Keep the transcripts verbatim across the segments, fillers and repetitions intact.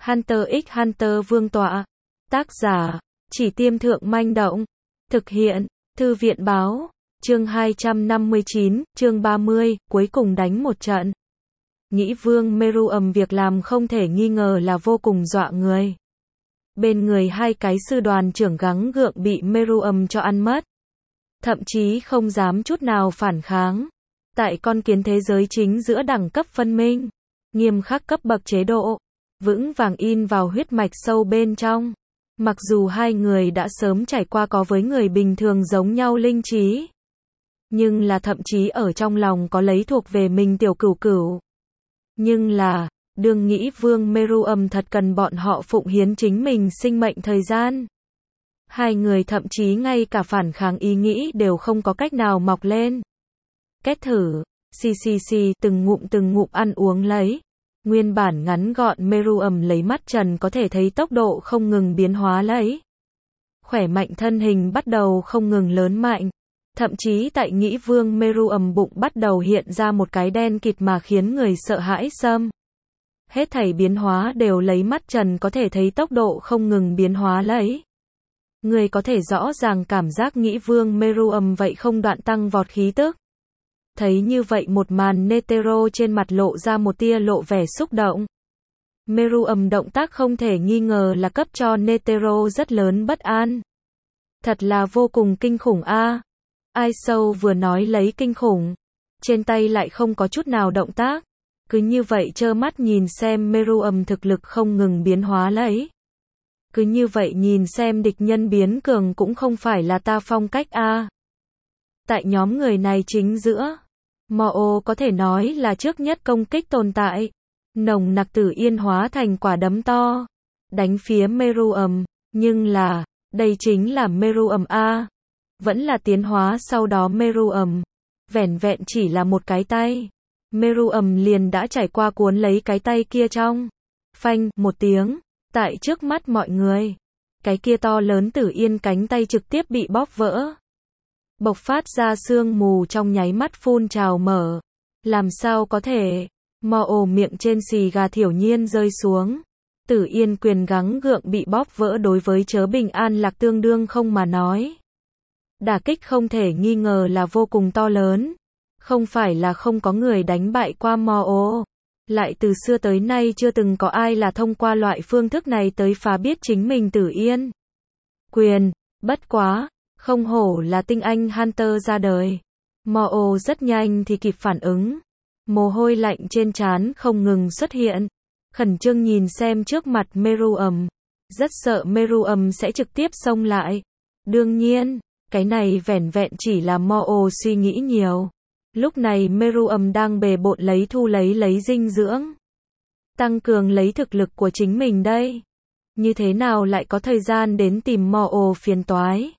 Hunter x Hunter Vương tọa. Tác giả, Chỉ Tiêm Thượng Manh Động. Thực hiện, Thư viện Báo. Chương hai trăm năm mươi chín, chương ba mươi, cuối cùng đánh một trận. Nghĩ Vương Meruem việc làm không thể nghi ngờ là vô cùng dọa người. Bên người hai cái sư đoàn trưởng gắng gượng bị Meruem cho ăn mất. Thậm chí không dám chút nào phản kháng. Tại con kiến thế giới chính giữa đẳng cấp phân minh, nghiêm khắc cấp bậc chế độ, vững vàng in vào huyết mạch sâu bên trong. Mặc dù hai người đã sớm trải qua có với người bình thường giống nhau linh trí, nhưng là thậm chí ở trong lòng có lấy thuộc về mình tiểu cửu cửu. Nhưng là, đừng nghĩ Vương Meruem thật cần bọn họ phụng hiến chính mình sinh mệnh thời gian. Hai người thậm chí ngay cả phản kháng ý nghĩ đều không có cách nào mọc lên. Kết thử, xì xì xì, từng ngụm từng ngụm ăn uống lấy. Nguyên bản ngắn gọn Meruem lấy mắt trần có thể thấy tốc độ không ngừng biến hóa lấy. Khỏe mạnh thân hình bắt đầu không ngừng lớn mạnh. Thậm chí tại nghĩ Vương Meruem bụng bắt đầu hiện ra một cái đen kịt mà khiến người sợ hãi xâm. Hết thảy biến hóa đều lấy mắt trần có thể thấy tốc độ không ngừng biến hóa lấy. Người có thể rõ ràng cảm giác nghĩ Vương Meruem vậy không đoạn tăng vọt khí tức. Thấy như vậy một màn, Netero trên mặt lộ ra một tia lộ vẻ xúc động. Meruem động tác không thể nghi ngờ là cấp cho Netero rất lớn bất an. Thật là vô cùng kinh khủng a. À. Ai sâu vừa nói lấy kinh khủng, trên tay lại không có chút nào động tác. Cứ như vậy trơ mắt nhìn xem Meruem thực lực không ngừng biến hóa lấy. Cứ như vậy nhìn xem địch nhân biến cường cũng không phải là ta phong cách a. À. Tại nhóm người này chính giữa, Mo có thể nói là trước nhất công kích tồn tại. Nồng nặc tử yên hóa thành quả đấm to, đánh phía Meruem, nhưng là, đây chính là Meruem a. Vẫn là tiến hóa sau đó Meruem. Vẻn vẹn chỉ là một cái tay. Meruem liền đã trải qua cuốn lấy cái tay kia trong. Phanh, một tiếng, tại trước mắt mọi người. Cái kia to lớn tử yên cánh tay trực tiếp bị bóp vỡ. Bộc phát ra sương mù trong nháy mắt phun trào mở. Làm sao có thể? Mo miệng trên xì gà thiểu nhiên rơi xuống. Tử yên quyền gắng gượng bị bóp vỡ đối với chớ bình an lạc tương đương không mà nói. Đả kích không thể nghi ngờ là vô cùng to lớn. Không phải là không có người đánh bại qua Mo. Lại từ xưa tới nay chưa từng có ai là thông qua loại phương thức này tới phá biết chính mình tử yên quyền. Bất quá, không hổ là tinh anh Hunter ra đời. Mo rất nhanh thì kịp phản ứng. Mồ hôi lạnh trên trán không ngừng xuất hiện. Khẩn trương nhìn xem trước mặt Meruem. Rất sợ Meruem sẽ trực tiếp xông lại. Đương nhiên, cái này vẻn vẹn chỉ là Mo suy nghĩ nhiều. Lúc này Meruem đang bề bộn lấy thu lấy lấy dinh dưỡng. Tăng cường lấy thực lực của chính mình đây. Như thế nào lại có thời gian đến tìm Mo phiền toái.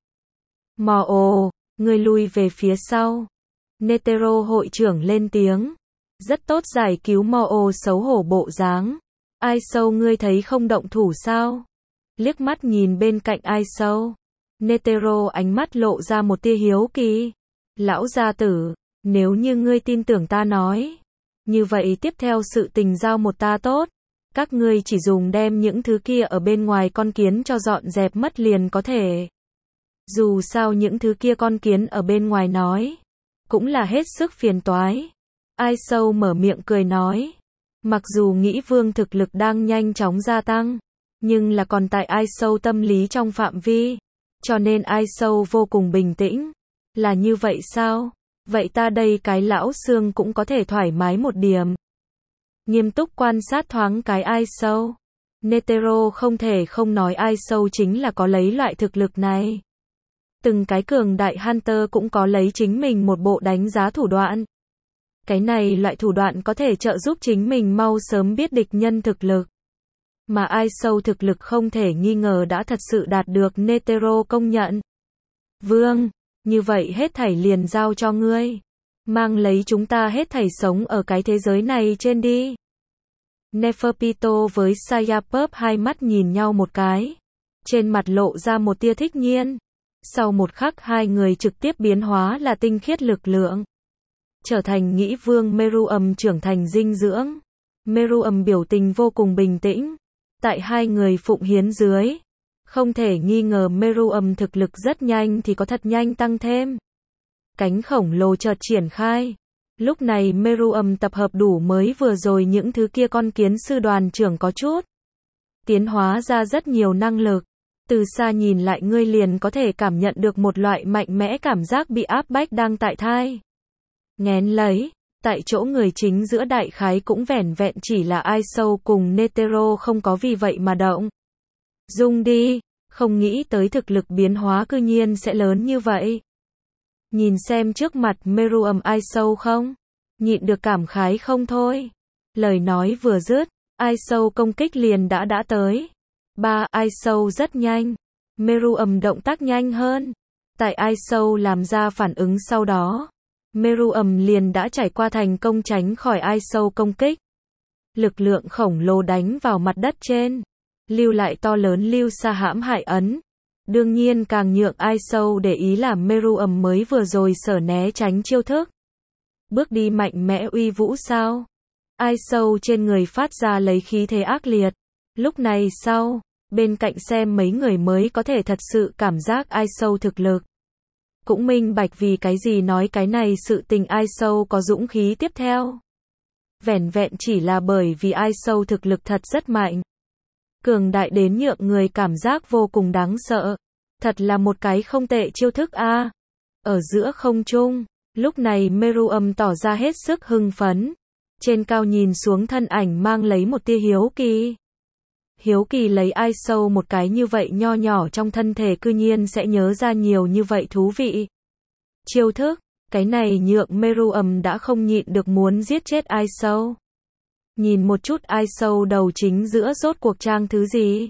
Mo, người lui về phía sau. Netero hội trưởng lên tiếng. Rất tốt giải cứu Mo xấu hổ bộ dáng. Ai sâu ngươi thấy không động thủ sao? Liếc mắt nhìn bên cạnh ai sâu. Netero ánh mắt lộ ra một tia hiếu kỳ. Lão gia tử, nếu như ngươi tin tưởng ta nói, như vậy tiếp theo sự tình giao một ta tốt. Các ngươi chỉ dùng đem những thứ kia ở bên ngoài con kiến cho dọn dẹp mất liền có thể. Dù sao những thứ kia con kiến ở bên ngoài nói, cũng là hết sức phiền toái. Ai sâu mở miệng cười nói. Mặc dù nghĩ Vương thực lực đang nhanh chóng gia tăng, nhưng là còn tại ai sâu tâm lý trong phạm vi. Cho nên ai sâu vô cùng bình tĩnh. Là như vậy sao? Vậy ta đây cái lão xương cũng có thể thoải mái một điểm. Nghiêm túc quan sát thoáng cái ai sâu. Netero không thể không nói ai sâu chính là có lấy loại thực lực này. Từng cái cường đại Hunter cũng có lấy chính mình một bộ đánh giá thủ đoạn. Cái này loại thủ đoạn có thể trợ giúp chính mình mau sớm biết địch nhân thực lực. Mà ai sâu thực lực không thể nghi ngờ đã thật sự đạt được Netero công nhận. Vương, như vậy hết thảy liền giao cho ngươi. Mang lấy chúng ta hết thảy sống ở cái thế giới này trên đi. Neferpito với Sayapop hai mắt nhìn nhau một cái. Trên mặt lộ ra một tia thích nhiên. Sau một khắc hai người trực tiếp biến hóa là tinh khiết lực lượng. Trở thành nghĩ Vương Meruem trưởng thành dinh dưỡng. Meruem biểu tình vô cùng bình tĩnh. Tại hai người phụng hiến dưới, không thể nghi ngờ Meruem thực lực rất nhanh thì có thật nhanh tăng thêm. Cánh khổng lồ chợt triển khai. Lúc này Meruem tập hợp đủ mới vừa rồi những thứ kia con kiến sư đoàn trưởng có chút tiến hóa ra rất nhiều năng lực. Từ xa nhìn lại ngươi liền có thể cảm nhận được một loại mạnh mẽ cảm giác bị áp bách đang tại thai nghén lấy. Tại chỗ người chính giữa đại khái cũng vẻn vẹn chỉ là Aisou cùng Netero không có vì vậy mà động dung đi, không nghĩ tới thực lực biến hóa cư nhiên sẽ lớn như vậy. Nhìn xem trước mặt Meruem Aisou không? Nhịn được cảm khái không thôi. Lời nói vừa dứt, Aisou công kích liền đã đã tới. Ba, Aisou rất nhanh. Meruem động tác nhanh hơn. Tại Aisou làm ra phản ứng sau đó, Meruem liền đã trải qua thành công tránh khỏi Aisou công kích. Lực lượng khổng lồ đánh vào mặt đất trên, lưu lại to lớn lưu xa hãm hại ấn. Đương nhiên càng nhượng Aisou để ý là Meruem mới vừa rồi sở né tránh chiêu thức. Bước đi mạnh mẽ uy vũ sao? Aisou trên người phát ra lấy khí thế ác liệt. Lúc này sau, bên cạnh xem mấy người mới có thể thật sự cảm giác Aisou thực lực. Cũng minh bạch vì cái gì nói cái này sự tình Aisou có dũng khí tiếp theo. Vẻn vẹn chỉ là bởi vì Aisou thực lực thật rất mạnh. Cường đại đến nhượng người cảm giác vô cùng đáng sợ. Thật là một cái không tệ chiêu thức a. Ở giữa không trung, lúc này Meruem tỏ ra hết sức hưng phấn. Trên cao nhìn xuống thân ảnh mang lấy một tia hiếu kỳ. Hiếu kỳ lấy Aisou một cái như vậy nho nhỏ trong thân thể cư nhiên sẽ nhớ ra nhiều như vậy thú vị chiêu thức. Cái này nhượng Meruem đã không nhịn được muốn giết chết Aisou. Nhìn một chút Aisou đầu chính giữa rốt cuộc trang thứ gì.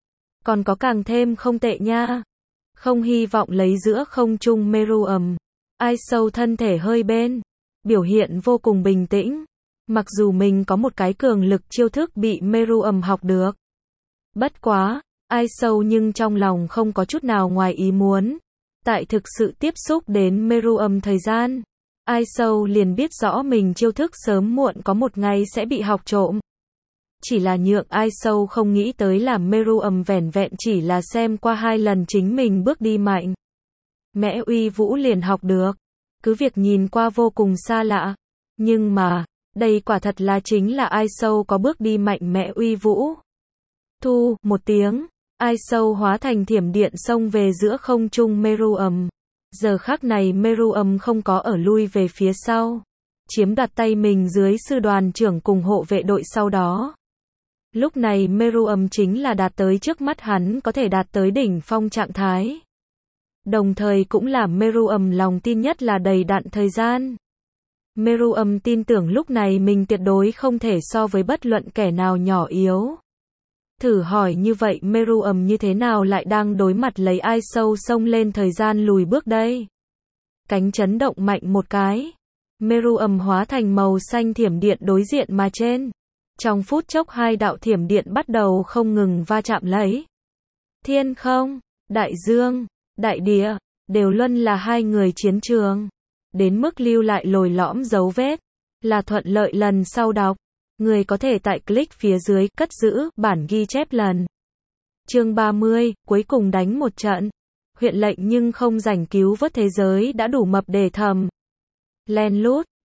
Còn có càng thêm không tệ nha. Không hy vọng lấy giữa không trung Meruem. Aisou thân thể hơi bên. Biểu hiện vô cùng bình tĩnh. Mặc dù mình có một cái cường lực chiêu thức bị Meruem học được. Bất quá, Aisou nhưng trong lòng không có chút nào ngoài ý muốn. Tại thực sự tiếp xúc đến Meruem thời gian, Aisou liền biết rõ mình chiêu thức sớm muộn có một ngày sẽ bị học trộm. Chỉ là nhượng Aisou không nghĩ tới là Meruem vẻn vẹn chỉ là xem qua hai lần chính mình bước đi mạnh mẽ uy vũ liền học được. Cứ việc nhìn qua vô cùng xa lạ. Nhưng mà, đây quả thật là chính là Aisou có bước đi mạnh mẽ uy vũ. Thu, một tiếng, Aisou hóa thành thiểm điện xông về giữa không trung Meruem. Giờ khắc này Meruem không có ở lui về phía sau. Chiếm đoạt tay mình dưới sư đoàn trưởng cùng hộ vệ đội sau đó. Lúc này Meruem chính là đạt tới trước mắt hắn có thể đạt tới đỉnh phong trạng thái. Đồng thời cũng là Meruem lòng tin nhất là đầy đặn thời gian. Meruem tin tưởng lúc này mình tuyệt đối không thể so với bất luận kẻ nào nhỏ yếu. Thử hỏi như vậy Meruem như thế nào lại đang đối mặt lấy Aisou xông lên thời gian lùi bước đây? Cánh chấn động mạnh một cái. Meruem hóa thành màu xanh thiểm điện đối diện mà trên. Trong phút chốc hai đạo thiểm điện bắt đầu không ngừng va chạm lấy. Thiên không, đại dương, đại địa, đều luân là hai người chiến trường. Đến mức lưu lại lồi lõm dấu vết. Là thuận lợi lần sau đọc. Người có thể tại click phía dưới, cất giữ, bản ghi chép lần. Chương ba mươi, cuối cùng đánh một trận. Huyện lệnh nhưng không rảnh cứu vớt thế giới đã đủ mập để thầm. Len lút,